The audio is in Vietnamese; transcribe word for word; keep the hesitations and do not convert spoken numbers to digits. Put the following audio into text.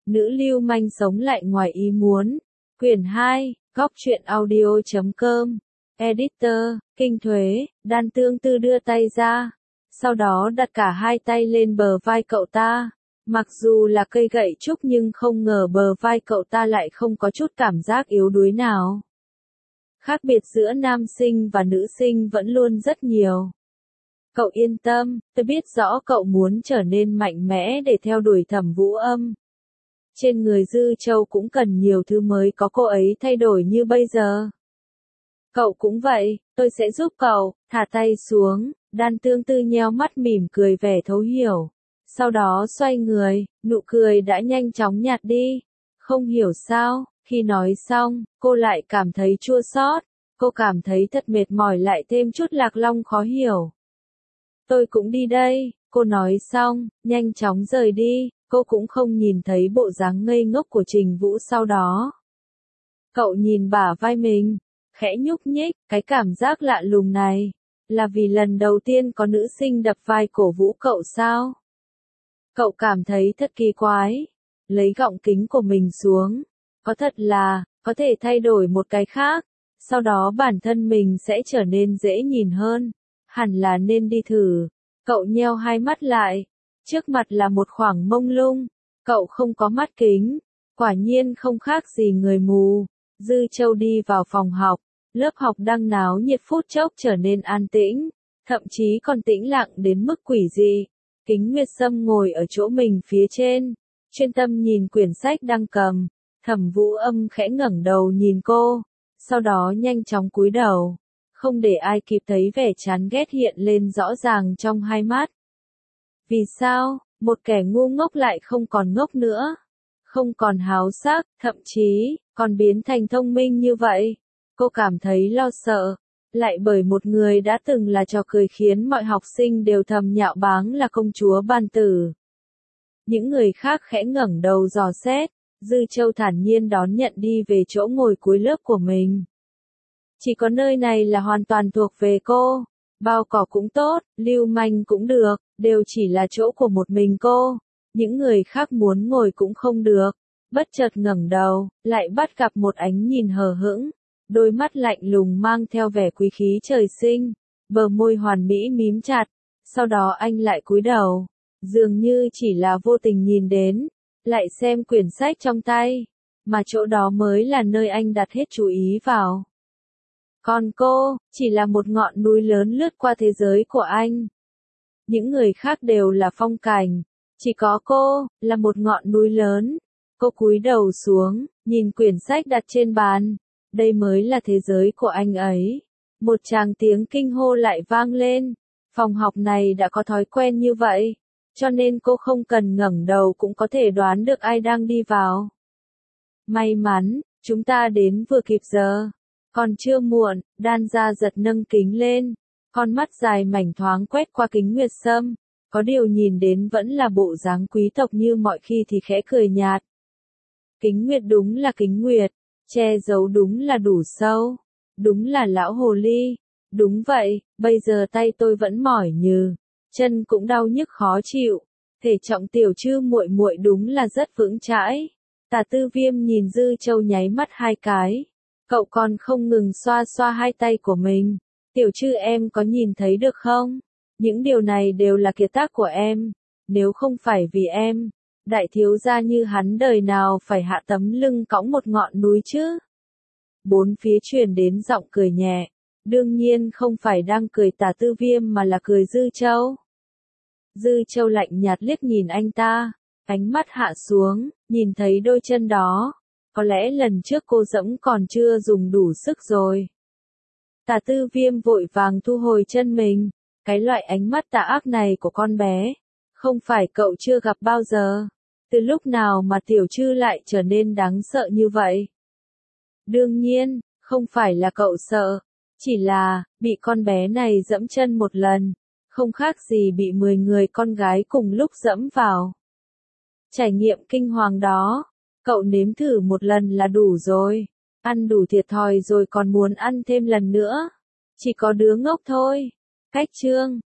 Nữ lưu manh sống lại ngoài ý muốn. Quyển hai, góc truyện audio chấm com. Editor, Kinh Thuế, Đan Tương Tư đưa tay ra. Sau đó đặt cả hai tay lên bờ vai cậu ta. Mặc dù là cây gậy trúc nhưng không ngờ bờ vai cậu ta lại không có chút cảm giác yếu đuối nào. Khác biệt giữa nam sinh và nữ sinh vẫn luôn rất nhiều. Cậu yên tâm, tôi biết rõ cậu muốn trở nên mạnh mẽ để theo đuổi Thẩm Vũ Âm. Trên người Dư Châu cũng cần nhiều thứ mới có cô ấy thay đổi như bây giờ. Cậu cũng vậy, tôi sẽ giúp cậu, thả tay xuống, Đan Tương Tư nheo mắt mỉm cười vẻ thấu hiểu. Sau đó xoay người, nụ cười đã nhanh chóng nhạt đi. Không hiểu sao, khi nói xong, cô lại cảm thấy chua xót, cô cảm thấy thật mệt mỏi lại thêm chút lạc long khó hiểu. Tôi cũng đi đây, cô nói xong, nhanh chóng rời đi, cô cũng không nhìn thấy bộ dáng ngây ngốc của Trình Vũ sau đó. Cậu nhìn bả vai mình, khẽ nhúc nhích, cái cảm giác lạ lùng này, là vì lần đầu tiên có nữ sinh đập vai cổ vũ cậu sao? Cậu cảm thấy thật kỳ quái, lấy gọng kính của mình xuống, có thật là, có thể thay đổi một cái khác, sau đó bản thân mình sẽ trở nên dễ nhìn hơn, hẳn là nên đi thử. Cậu nheo hai mắt lại, trước mặt là một khoảng mông lung, cậu không có mắt kính, quả nhiên không khác gì người mù. Dư Châu đi vào phòng học, lớp học đang náo nhiệt phút chốc trở nên an tĩnh, thậm chí còn tĩnh lặng đến mức quỷ dị. Kính Nguyệt Sâm ngồi ở chỗ mình phía trên, chuyên tâm nhìn quyển sách đang cầm. Thẩm Vũ Âm khẽ ngẩng đầu nhìn cô, sau đó nhanh chóng cúi đầu, không để ai kịp thấy vẻ chán ghét hiện lên rõ ràng trong hai mắt. Vì sao, một kẻ ngu ngốc lại không còn ngốc nữa, không còn háo sắc, thậm chí, còn biến thành thông minh như vậy? Cô cảm thấy lo sợ, lại bởi một người đã từng là trò cười khiến mọi học sinh đều thầm nhạo báng là công chúa Ban Tử. Những người khác khẽ ngẩng đầu dò xét, Dư Châu thản nhiên đón nhận đi về chỗ ngồi cuối lớp của mình. Chỉ có nơi này là hoàn toàn thuộc về cô, bao cỏ cũng tốt, lưu manh cũng được, đều chỉ là chỗ của một mình cô, những người khác muốn ngồi cũng không được. Bất chợt ngẩng đầu, lại bắt gặp một ánh nhìn hờ hững, đôi mắt lạnh lùng mang theo vẻ quý khí trời sinh, bờ môi hoàn mỹ mím chặt, sau đó anh lại cúi đầu, dường như chỉ là vô tình nhìn đến, lại xem quyển sách trong tay, mà chỗ đó mới là nơi anh đặt hết chú ý vào. Còn cô, chỉ là một ngọn núi lớn lướt qua thế giới của anh. Những người khác đều là phong cảnh, chỉ có cô, là một ngọn núi lớn. Cô cúi đầu xuống, nhìn quyển sách đặt trên bàn. Đây mới là thế giới của anh ấy. Một tràng tiếng kinh hô lại vang lên. Phòng học này đã có thói quen như vậy, cho nên cô không cần ngẩng đầu cũng có thể đoán được ai đang đi vào. May mắn, chúng ta đến vừa kịp giờ. Còn chưa muộn, Đan Gia giật nâng kính lên, con mắt dài mảnh thoáng quét qua kính Nguyệt Sâm, có điều nhìn đến vẫn là bộ dáng quý tộc như mọi khi thì khẽ cười nhạt. Kính Nguyệt đúng là Kính Nguyệt, che giấu đúng là đủ sâu, đúng là lão hồ ly. Đúng vậy, bây giờ tay tôi vẫn mỏi nhừ, chân cũng đau nhức khó chịu, thể trọng tiểu Trư muội muội đúng là rất vững chãi. Tả Tư Viêm nhìn Dư Châu nháy mắt hai cái. Cậu còn không ngừng xoa xoa hai tay của mình. Tiểu Trư em có nhìn thấy được không? Những điều này đều là kiệt tác của em. Nếu không phải vì em, đại thiếu gia như hắn đời nào phải hạ tấm lưng cõng một ngọn núi chứ? Bốn phía truyền đến giọng cười nhẹ. Đương nhiên không phải đang cười Tả Tư Viêm mà là cười Dư Châu. Dư Châu lạnh nhạt liếc nhìn anh ta, ánh mắt hạ xuống, nhìn thấy đôi chân đó. Có lẽ lần trước cô dẫm còn chưa dùng đủ sức rồi. Tả Tư Viêm vội vàng thu hồi chân mình. Cái loại ánh mắt tà ác này của con bé, không phải cậu chưa gặp bao giờ. Từ lúc nào mà Tiểu Trư lại trở nên đáng sợ như vậy? Đương nhiên, không phải là cậu sợ, chỉ là, bị con bé này dẫm chân một lần, không khác gì bị mười người con gái cùng lúc dẫm vào. Trải nghiệm kinh hoàng đó, cậu nếm thử một lần là đủ rồi, ăn đủ thiệt thòi rồi còn muốn ăn thêm lần nữa, chỉ có đứa ngốc thôi. Cách chương